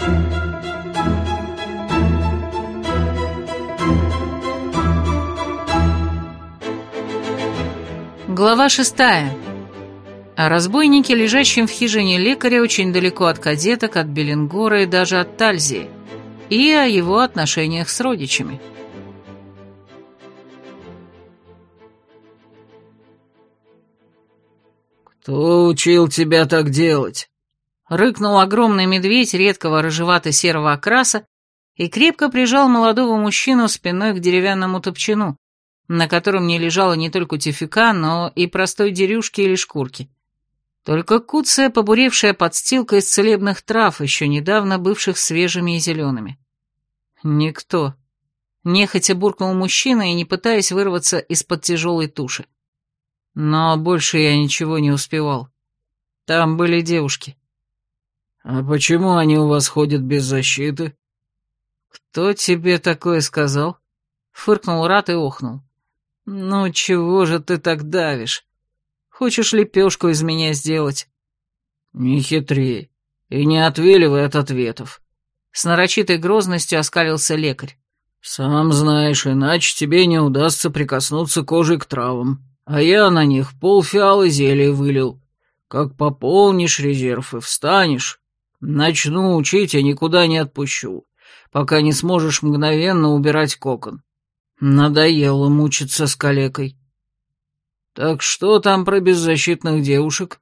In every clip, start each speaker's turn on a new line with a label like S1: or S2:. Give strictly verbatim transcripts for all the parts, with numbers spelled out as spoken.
S1: Глава шестая. О разбойнике, лежащем в хижине лекаря очень далеко от кадеток, от Беллингора и даже от Тальзии, и о его отношениях с родичами.
S2: «Кто учил тебя так делать?»
S1: — рыкнул огромный медведь редкого рыжевато-серого окраса и крепко прижал молодого мужчину спиной к деревянному топчану, на котором не лежало не только тюфяка, но и простой дерюшки или шкурки. Только куцая, побуревшая подстилка из целебных трав, еще недавно бывших свежими и зелеными. «Никто», — нехотя буркнул мужчина и не пытаясь вырваться из-под тяжелой туши. Но больше я ничего не успевал. Там были девушки.
S2: «А почему они у вас ходят без защиты?»
S1: «Кто тебе такое сказал?» — фыркнул Рат и охнул. «Ну чего же ты так давишь? Хочешь лепешку из меня сделать?»
S2: «Не хитри и не отвиливай от ответов», —
S1: с нарочитой грозностью оскалился лекарь.
S2: «Сам знаешь, иначе тебе не удастся прикоснуться кожей к травам, а я на них полфиалы зелья вылил. Как пополнишь резерв и встанешь, начну учить и никуда не отпущу, пока не сможешь мгновенно убирать кокон. Надоело мучиться с калекой. Так что там про беззащитных девушек?»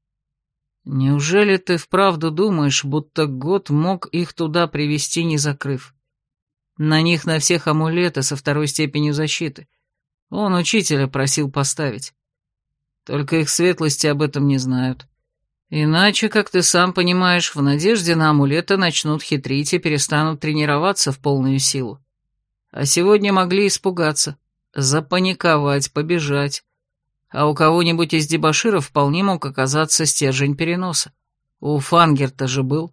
S1: «Неужели ты вправду думаешь, будто год мог их туда привести, не закрыв? На них на всех амулеты со второй степенью защиты. Он учителя просил поставить. Только их светлости об этом не знают. Иначе, как ты сам понимаешь, в надежде на амулеты начнут хитрить и перестанут тренироваться в полную силу. А сегодня могли испугаться, запаниковать, побежать. А у кого-нибудь из дебоширов вполне мог оказаться стержень переноса. У Фангерта же был».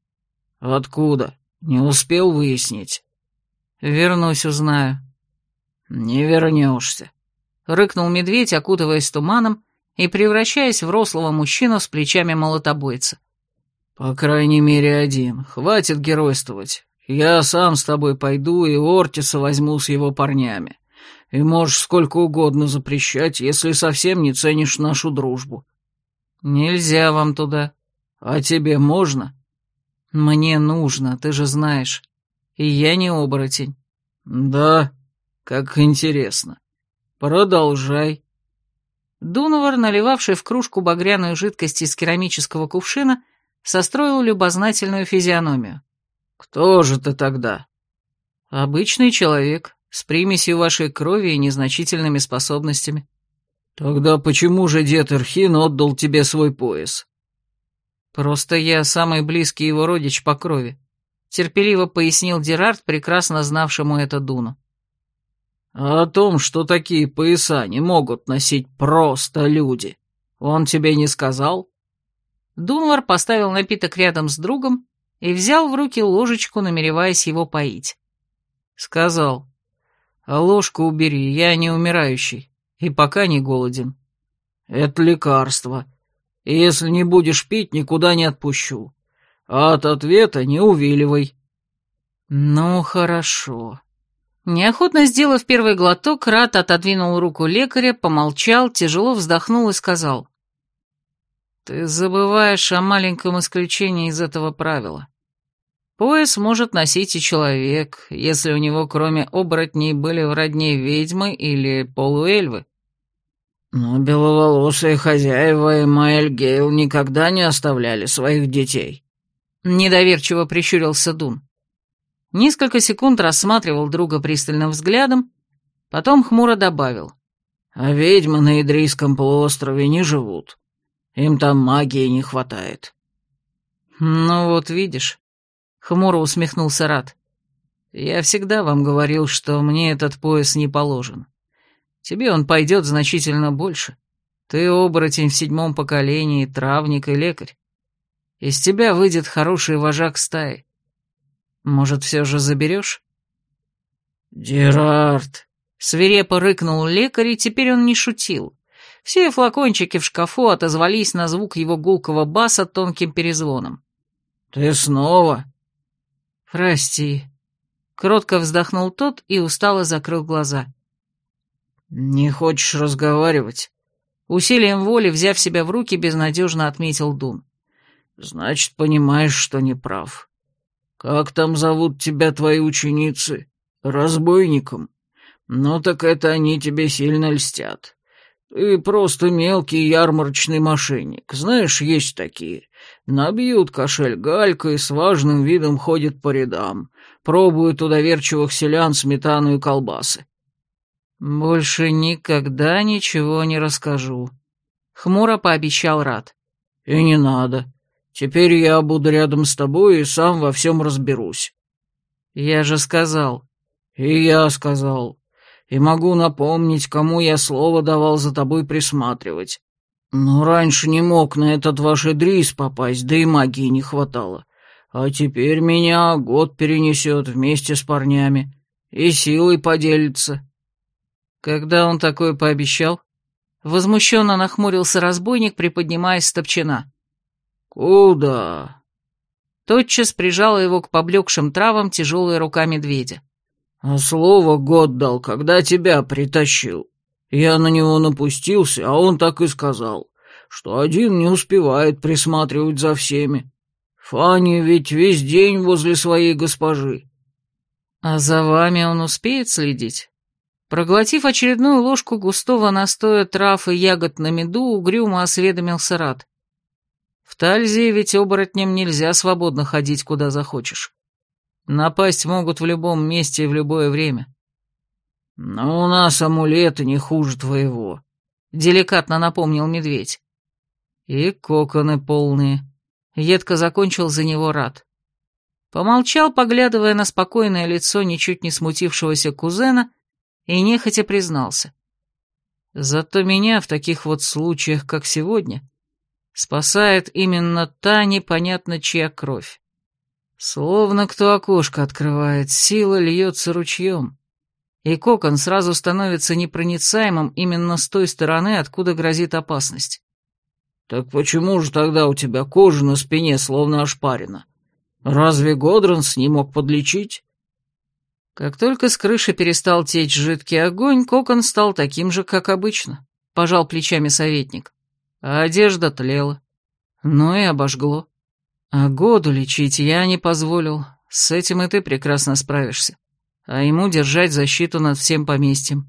S2: «Откуда? Не успел выяснить».
S1: «Вернусь, узнаю».
S2: «Не вернешься»,
S1: — рыкнул медведь, окутываясь туманом и превращаясь в рослого мужчину с плечами молотобойца.
S2: «По крайней мере один. Хватит геройствовать. Я сам с тобой пойду и Ортиса возьму с его парнями. И можешь сколько угодно запрещать, если совсем не ценишь нашу дружбу».
S1: «Нельзя вам туда».
S2: «А тебе можно?»
S1: «Мне нужно, ты же знаешь. И я не оборотень».
S2: «Да, как интересно. Продолжай».
S1: Дунвар, наливавший в кружку багряную жидкость из керамического кувшина, состроил любознательную физиономию.
S2: «Кто же ты тогда?»
S1: «Обычный человек, с примесью вашей крови и незначительными способностями».
S2: «Тогда почему же дед Эрхин отдал тебе свой пояс?»
S1: «Просто я самый близкий его родич по крови», — терпеливо пояснил Дерард, прекрасно знавшему это Дуну.
S2: «А о том, что такие пояса не могут носить просто люди, он тебе не сказал?»
S1: Дунвар поставил напиток рядом с другом и взял в руки ложечку, намереваясь его поить. Сказал: «А ложку убери, я не умирающий и пока не голоден».
S2: «Это лекарство, и если не будешь пить, никуда не отпущу. А от ответа не увиливай».
S1: «Ну, хорошо». Неохотно сделав первый глоток, Рат отодвинул руку лекаря, помолчал, тяжело вздохнул и сказал: «Ты забываешь о маленьком исключении из этого правила. Пояс может носить и человек, если у него кроме оборотней были в родне ведьмы или полуэльвы».
S2: «Но беловолосые хозяева и Маэль Гейл никогда не оставляли своих детей»,
S1: — недоверчиво прищурился Дун. Несколько секунд рассматривал друга пристальным взглядом, потом хмуро добавил:
S2: «А ведьмы на Идрийском полуострове не живут. Им там магии не хватает».
S1: «Ну вот видишь», — хмуро усмехнулся Рат, — «я всегда вам говорил, что мне этот пояс не положен. Тебе он пойдет значительно больше. Ты оборотень в седьмом поколении, травник и лекарь. Из тебя выйдет хороший вожак стаи. Может, все же заберешь?»
S2: «Дерард!»
S1: — свирепо рыкнул лекарь, и теперь он не шутил. Все флакончики в шкафу отозвались на звук его гулкого баса тонким перезвоном.
S2: «Ты снова?
S1: «Прости». Кротко вздохнул тот и устало закрыл глаза.
S2: «Не хочешь разговаривать?»
S1: Усилием воли, взяв себя в руки, безнадежно отметил Дун.
S2: «Значит, понимаешь, что не прав. Как там зовут тебя твои ученицы? Разбойником? Ну так это они тебе сильно льстят. Ты просто мелкий ярмарочный мошенник. Знаешь, есть такие. Набьют кошель галькой и с важным видом ходят по рядам, пробуют у доверчивых селян сметану и колбасы».
S1: «Больше никогда ничего не расскажу», — хмуро пообещал Рад.
S2: «И не надо. Теперь я буду рядом с тобой и сам во всем разберусь».
S1: «Я же сказал».
S2: «И я сказал. И могу напомнить, кому я слово давал за тобой присматривать. Но раньше не мог на этот ваш Идрис попасть, да и магии не хватало. А теперь меня год перенесет вместе с парнями и силой поделится».
S1: «Когда он такое пообещал?» Возмущенно нахмурился разбойник, приподнимаясь с топчина.
S2: «Куда?»
S1: Тотчас прижала его к поблекшим травам тяжелая рука медведя.
S2: «А слово год дал, когда тебя притащил. Я на него напустился, а он так и сказал, что один не успевает присматривать за всеми. Фанни ведь весь день возле своей госпожи».
S1: «А за вами он успеет следить?» Проглотив очередную ложку густого настоя трав и ягод на меду, угрюмо осведомился Рад. «В Тальзе ведь оборотням нельзя свободно ходить, куда захочешь. Напасть могут в любом месте и в любое время».
S2: «Но у нас амулеты не хуже твоего», —
S1: деликатно напомнил медведь. «И коконы полные», — едко закончил за него Рад. Помолчал, поглядывая на спокойное лицо ничуть не смутившегося кузена, и нехотя признался. «Зато меня в таких вот случаях, как сегодня, спасает именно та непонятно чья кровь. Словно кто окошко открывает, сила льется ручьем, и кокон сразу становится непроницаемым именно с той стороны, откуда грозит опасность».
S2: «Так почему же тогда у тебя кожа на спине словно ошпарена? Разве Годранс не мог подлечить?»
S1: Как только с крыши перестал течь жидкий огонь, кокон стал таким же, как обычно, пожал плечами советник. А одежда тлела. Ну и обожгло. А году лечить я не позволил, с этим и ты прекрасно справишься. А ему держать защиту над всем поместьем.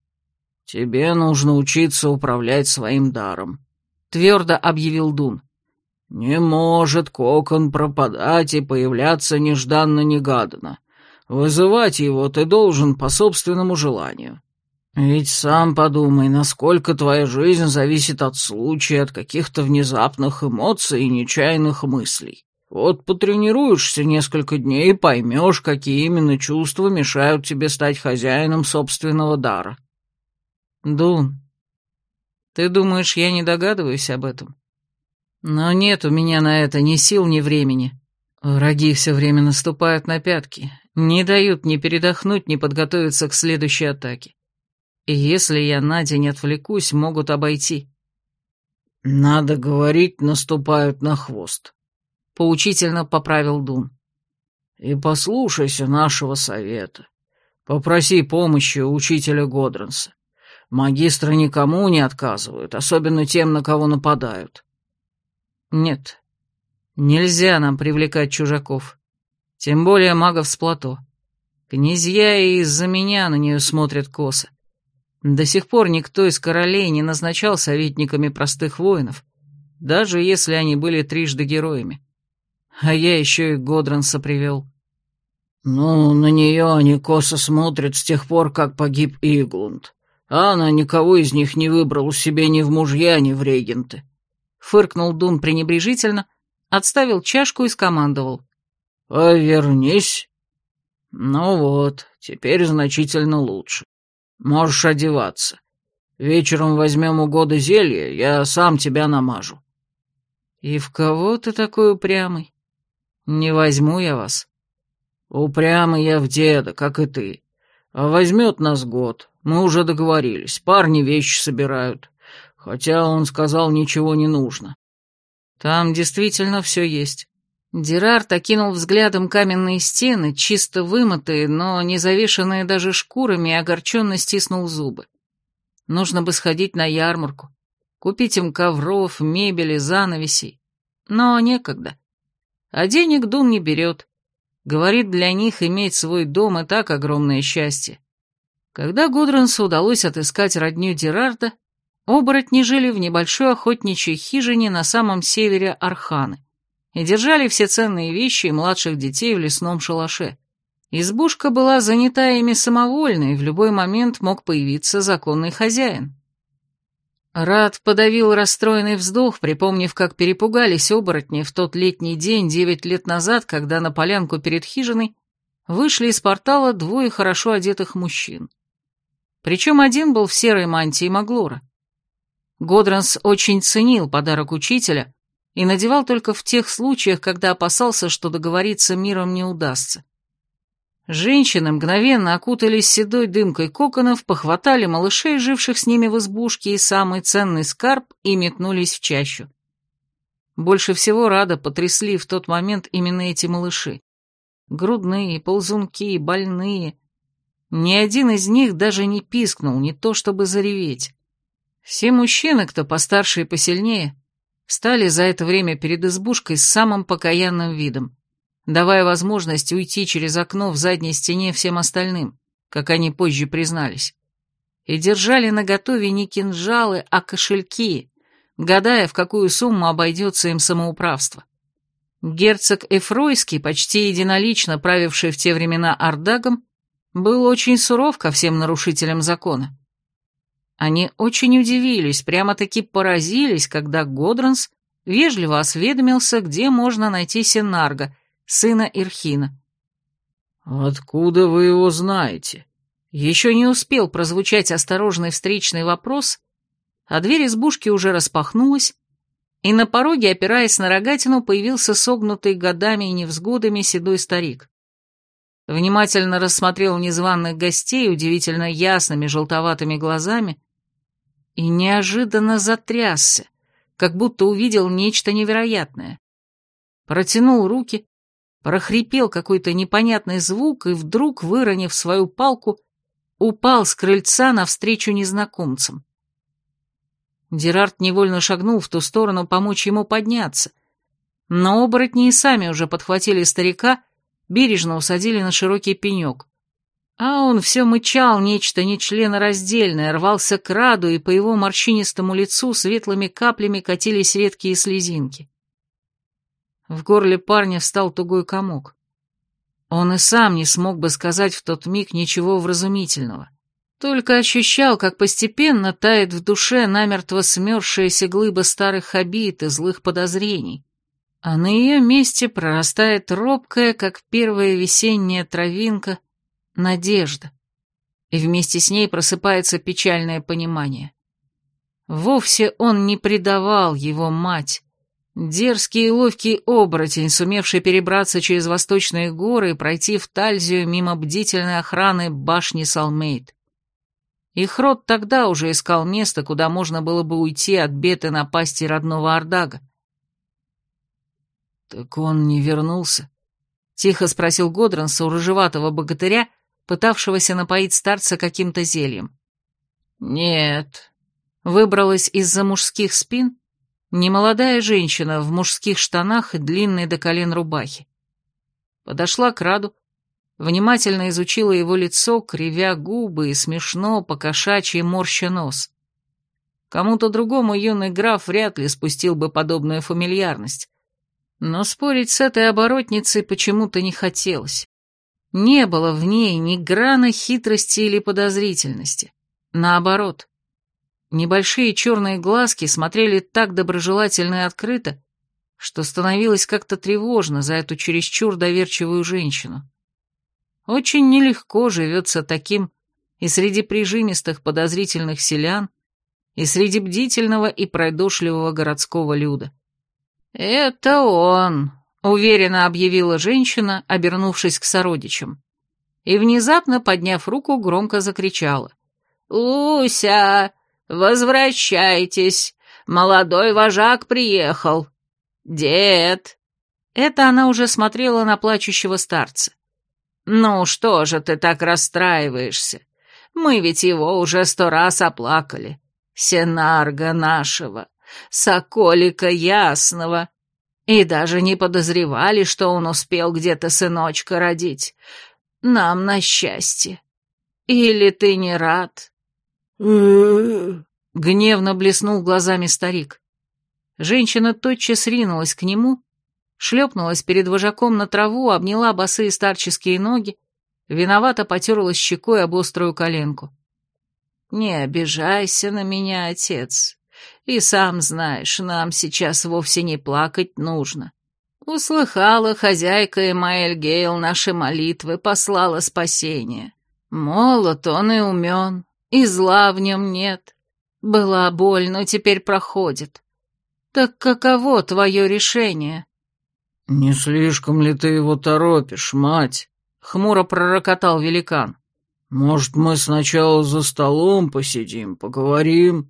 S2: «Тебе нужно учиться управлять своим даром», — твердо объявил Дун. «Не может кокон пропадать и появляться нежданно-негаданно. Вызывать его ты должен по собственному желанию. Ведь сам подумай, насколько твоя жизнь зависит от случая, от каких-то внезапных эмоций и нечаянных мыслей. Вот потренируешься несколько дней и поймешь, какие именно чувства мешают тебе стать хозяином собственного дара».
S1: «Дун, ты думаешь, я не догадываюсь об этом? Но нет у меня на это ни сил, ни времени. Враги все время наступают на пятки, не дают ни передохнуть, ни подготовиться к следующей атаке. И если я на день отвлекусь, могут обойти».
S2: «Надо говорить, наступают на хвост», —
S1: поучительно поправил Дун.
S2: «И послушайся нашего совета. Попроси помощи у учителя Годранса. Магистры никому не отказывают, особенно тем, на кого нападают».
S1: «Нет, нельзя нам привлекать чужаков, тем более магов с плато. Князья и из-за меня на нее смотрят косо. До сих пор никто из королей не назначал советниками простых воинов, даже если они были трижды героями. А я еще и Годранса привел».
S2: «Ну, на нее они косо смотрят с тех пор, как погиб Иглунд, а она никого из них не выбрала себе ни в мужья, ни в регенты».
S1: Фыркнул Дун пренебрежительно, отставил чашку и скомандовал.
S2: «Повернись. Ну вот, теперь значительно лучше. Можешь одеваться. Вечером возьмем у Года зелье, я сам тебя намажу».
S1: «И в кого ты такой упрямый? Не возьму я вас».
S2: «Упрямый я в деда, как и ты. А возьмет нас Год, мы уже договорились, парни вещи собирают. Хотя он сказал, ничего не нужно».
S1: «Там действительно все есть. Дерард окинул взглядом каменные стены, чисто вымытые, но не завешенные даже шкурами, и огорченно стиснул зубы. Нужно бы сходить на ярмарку, купить им ковров, мебели, занавесей. Но некогда. А денег Дун не берет. Говорит, для них иметь свой дом и так огромное счастье. Когда Гудрунсу удалось отыскать родню Дерарда, оборотни жили в небольшой охотничьей хижине на самом севере Арханы и держали все ценные вещи и младших детей в лесном шалаше. Избушка была занята ими самовольно, и в любой момент мог появиться законный хозяин. Рад подавил расстроенный вздох, припомнив, как перепугались оборотни в тот летний день девять лет назад, когда на полянку перед хижиной вышли из портала двое хорошо одетых мужчин. Причем один был в серой мантии Маглора. Годранс очень ценил подарок учителя и надевал только в тех случаях, когда опасался, что договориться миром не удастся. Женщины мгновенно окутались седой дымкой коконов, похватали малышей, живших с ними в избушке, и самый ценный скарб, и метнулись в чащу. Больше всего Рада потрясли в тот момент именно эти малыши. Грудные, ползунки, больные. Ни один из них даже не пискнул, не то чтобы зареветь. Все мужчины, кто постарше и посильнее, стали за это время перед избушкой с самым покаянным видом, давая возможность уйти через окно в задней стене всем остальным, как они позже признались, и держали наготове не кинжалы, а кошельки, гадая, в какую сумму обойдется им самоуправство. Герцог Эфройский, почти единолично правивший в те времена Ардагом, был очень суров ко всем нарушителям закона. Они очень удивились, прямо-таки поразились, когда Годранс вежливо осведомился, где можно найти Сенарга, сына Ирхина.
S2: «Откуда вы его знаете?»
S1: Еще не успел прозвучать осторожный встречный вопрос, а дверь избушки уже распахнулась, и на пороге, опираясь на рогатину, появился согнутый годами и невзгодами седой старик. Внимательно рассмотрел незваных гостей удивительно ясными желтоватыми глазами и неожиданно затрясся, как будто увидел нечто невероятное. Протянул руки, прохрипел какой-то непонятный звук и вдруг, выронив свою палку, упал с крыльца навстречу незнакомцам. Дерард невольно шагнул в ту сторону помочь ему подняться, но оборотни и сами уже подхватили старика, бережно усадили на широкий пенек. А он все мычал нечто нечленораздельное, рвался к Раду, и по его морщинистому лицу светлыми каплями катились редкие слезинки. В горле парня встал тугой комок. Он и сам не смог бы сказать в тот миг ничего вразумительного. Только ощущал, как постепенно тает в душе намертво смерзшаяся глыба старых обид и злых подозрений, а на ее месте прорастает робкая, как первая весенняя травинка, надежда, и вместе с ней просыпается печальное понимание. Вовсе он не предавал его мать, дерзкий и ловкий оборотень, сумевший перебраться через восточные горы и пройти в Тальзию мимо бдительной охраны башни Салмейд. Их род тогда уже искал место, куда можно было бы уйти от бед и напасти родного Ардага.
S2: «Так он не вернулся?»
S1: — тихо спросил Годранс у рыжеватого богатыря, пытавшегося напоить старца каким-то зельем. «Нет», — выбралась из-за мужских спин немолодая женщина в мужских штанах и длинной до колен рубахе. Подошла к Раду, внимательно изучила его лицо, кривя губы и смешно по-кошачьи морща нос. Кому-то другому юный граф вряд ли спустил бы подобную фамильярность, но спорить с этой оборотницей почему-то не хотелось. Не было в ней ни грана хитрости или подозрительности. Наоборот, небольшие черные глазки смотрели так доброжелательно и открыто, что становилось как-то тревожно за эту чересчур доверчивую женщину. Очень нелегко живется таким и среди прижимистых подозрительных селян, и среди бдительного и пройдошливого городского люда. «Это он», — уверенно объявила женщина, обернувшись к сородичам, и внезапно, подняв руку, громко закричала. «Луся, возвращайтесь, молодой вожак приехал. Дед, Это она уже смотрела на плачущего старца. «Ну что же ты так расстраиваешься? Мы ведь его уже сто раз оплакали. Сенарга нашего, соколика ясного. И даже не подозревали, что он успел где-то сыночка родить. Нам на счастье. Или ты не рад?» Гневно блеснул глазами старик. Женщина тотчас ринулась к нему, шлепнулась перед вожаком на траву, обняла босые старческие ноги, виновато потерлась щекой об острую коленку. «Не обижайся на меня, отец. И сам знаешь, нам сейчас вовсе не плакать нужно. Услыхала хозяйка Эмаэль Гейл наши молитвы, послала спасение. Молод он и умен, и зла в нем нет. Была боль, но теперь проходит. Так каково твое решение?»
S2: «Не слишком ли ты его торопишь, мать?» — хмуро пророкотал великан. «Может, мы сначала за столом посидим, поговорим?»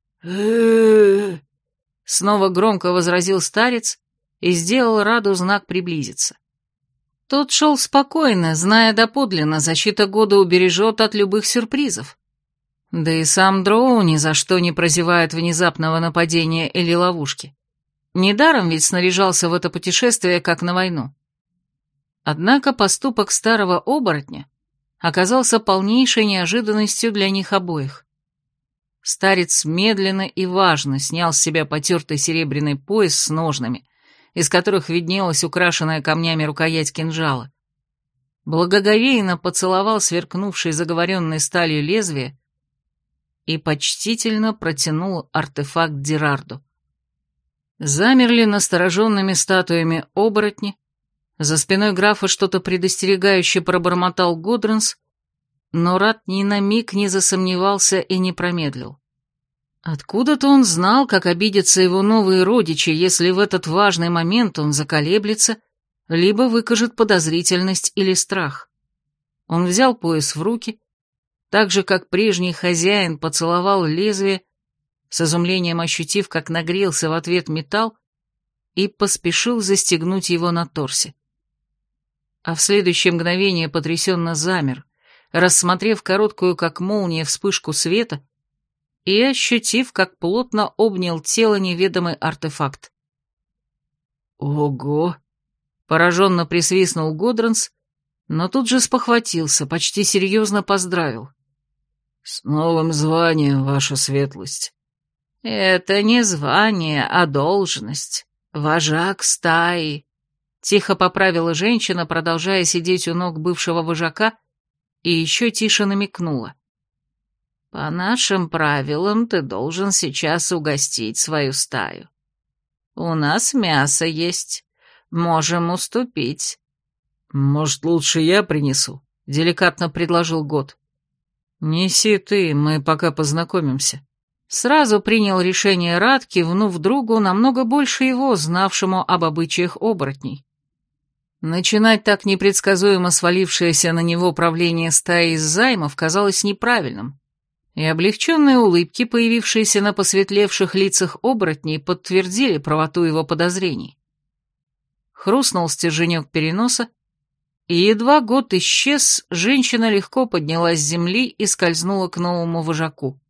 S1: Снова громко возразил старец и сделал Раду знак приблизиться. Тот шел спокойно, зная доподлинно, защита года убережет от любых сюрпризов. Да и сам Дроу ни за что не прозевает внезапного нападения или ловушки. Недаром ведь снаряжался в это путешествие, как на войну. Однако поступок старого оборотня оказался полнейшей неожиданностью для них обоих. Старец медленно и важно снял с себя потертый серебряный пояс с ножнами, из которых виднелась украшенная камнями рукоять кинжала. Благоговейно поцеловал сверкнувший заговоренной сталью лезвие и почтительно протянул артефакт Дирарду. Замерли настороженными статуями оборотни, за спиной графа что-то предостерегающе пробормотал Годранс, но Рад ни на миг не засомневался и не промедлил. Откуда-то он знал, как обидятся его новые родичи, если в этот важный момент он заколеблется, либо выкажет подозрительность или страх. Он взял пояс в руки, так же, как прежний хозяин поцеловал лезвие, с изумлением ощутив, как нагрелся в ответ металл, и поспешил застегнуть его на торсе. А в следующее мгновение потрясенно замер, рассмотрев короткую, как молния, вспышку света и ощутив, как плотно обнял тело неведомый артефакт. «Ого!» — пораженно присвистнул Годранс, но тут же спохватился, почти серьезно поздравил. «С новым званием, ваша светлость!» «Это не звание, а должность. Вожак стаи», — тихо поправила женщина, продолжая сидеть у ног бывшего вожака, и еще тише намекнула. «По нашим правилам ты должен сейчас угостить свою стаю. У нас мясо есть, можем уступить». «Может, лучше я принесу?» — деликатно предложил Год. «Неси ты, мы пока познакомимся». Сразу принял решение Рад, кивнув другу, намного больше его, знавшему об обычаях оборотней. Начинать так непредсказуемо свалившееся на него правление стаи из займов казалось неправильным, и облегченные улыбки, появившиеся на посветлевших лицах оборотней, подтвердили правоту его подозрений. Хрустнул стерженек переноса, и едва Год исчез, женщина легко поднялась с земли и скользнула к новому вожаку.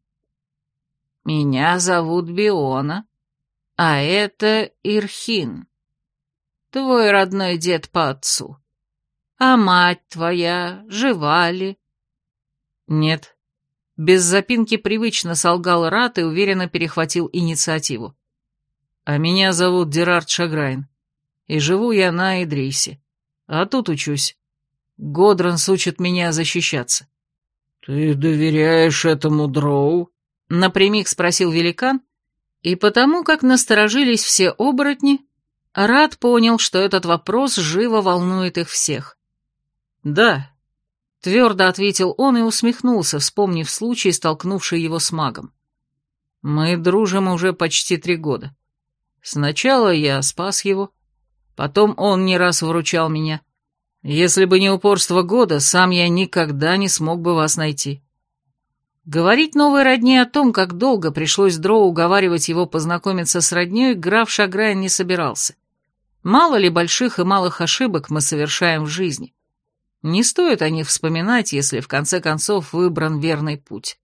S1: «Меня зовут Биона, а это Ирхин, твой родной дед по отцу. А мать твоя жива ли?» «Нет». Без запинки привычно солгал Рат и уверенно перехватил инициативу. «А меня зовут Дирард Шаграйн, и живу я на Идрисе, а тут учусь. Годранс учит меня защищаться». «Ты доверяешь этому Дроу?» — напрямик спросил великан, и потому как насторожились все оборотни, Рат понял, что этот вопрос живо волнует их всех. «Да», — твердо ответил он и усмехнулся, вспомнив случай, столкнувший его с магом. «Мы дружим уже почти три года. Сначала я спас его, потом он не раз выручал меня. Если бы не упорство Года, сам я никогда не смог бы вас найти». Говорить новой родне о том, как долго пришлось Дроу уговаривать его познакомиться с роднёй, граф Шаграйн не собирался. Мало ли больших и малых ошибок мы совершаем в жизни. Не стоит о них вспоминать, если в конце концов выбран верный путь.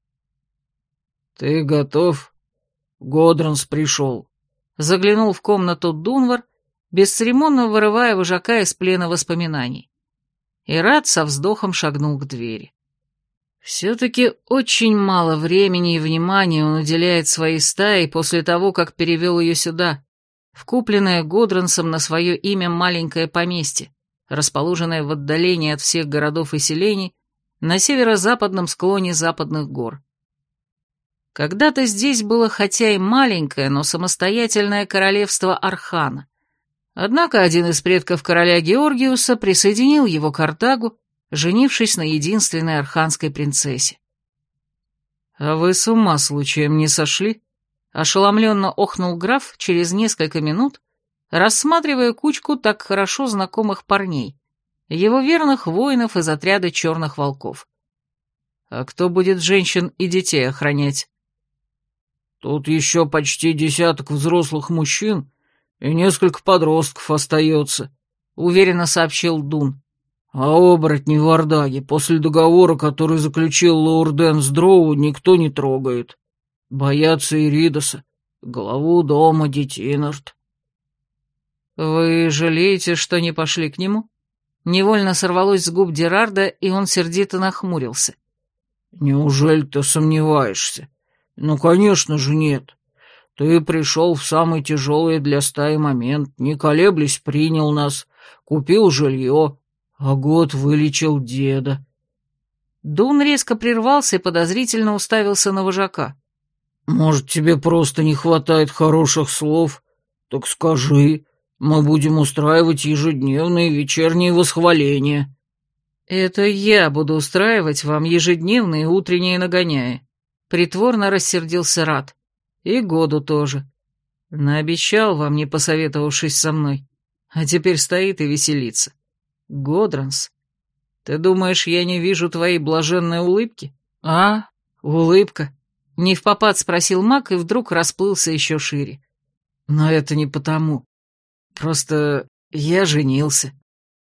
S2: «Ты готов? Годранс пришел».
S1: Заглянул в комнату Дунвар, бесцеремонно вырывая вожака из плена воспоминаний. И Рад со вздохом шагнул к двери. Все-таки очень мало времени и внимания он уделяет своей стае после того, как перевел ее сюда, в купленное Годрансом на свое имя маленькое поместье, расположенное в отдалении от всех городов и селений на северо-западном склоне западных гор. Когда-то здесь было хотя и маленькое, но самостоятельное королевство Архана. Однако один из предков короля Георгиуса присоединил его к Артагу, женившись на единственной арханской принцессе. «А вы с ума случаем не сошли?» — ошеломленно охнул граф через несколько минут, рассматривая кучку так хорошо знакомых парней, его верных воинов из отряда черных волков. «А кто будет женщин и детей охранять?»
S2: «Тут еще почти десяток взрослых мужчин и несколько подростков остается», — уверенно сообщил Дун. «А оборотни в Ардаге после договора, который заключил Лаурден с Дроу, никто не трогает. Боятся Иридоса, главу дома Детинард».
S1: «Вы жалеете, что не пошли к нему?» Невольно сорвалось с губ Дерарда, и он сердито нахмурился.
S2: «Неужели ты сомневаешься? Ну, конечно же, нет. Ты пришел в самый тяжелый для стаи момент, не колеблясь, принял нас, купил жилье, а год вылечил деда».
S1: Дун резко прервался и подозрительно уставился на вожака.
S2: «Может, тебе просто не хватает хороших слов? Так скажи, мы будем устраивать ежедневные вечерние восхваления».
S1: «Это я буду устраивать вам ежедневные утренние нагоняи», — притворно рассердился Рад. «И году тоже. Наобещал вам, не посоветовавшись со мной, а теперь стоит и веселится. Годранс, ты думаешь, я не вижу твоей блаженной улыбки? А, улыбка?» — невпопад спросил маг и вдруг расплылся еще шире. «Но это не потому. Просто я женился».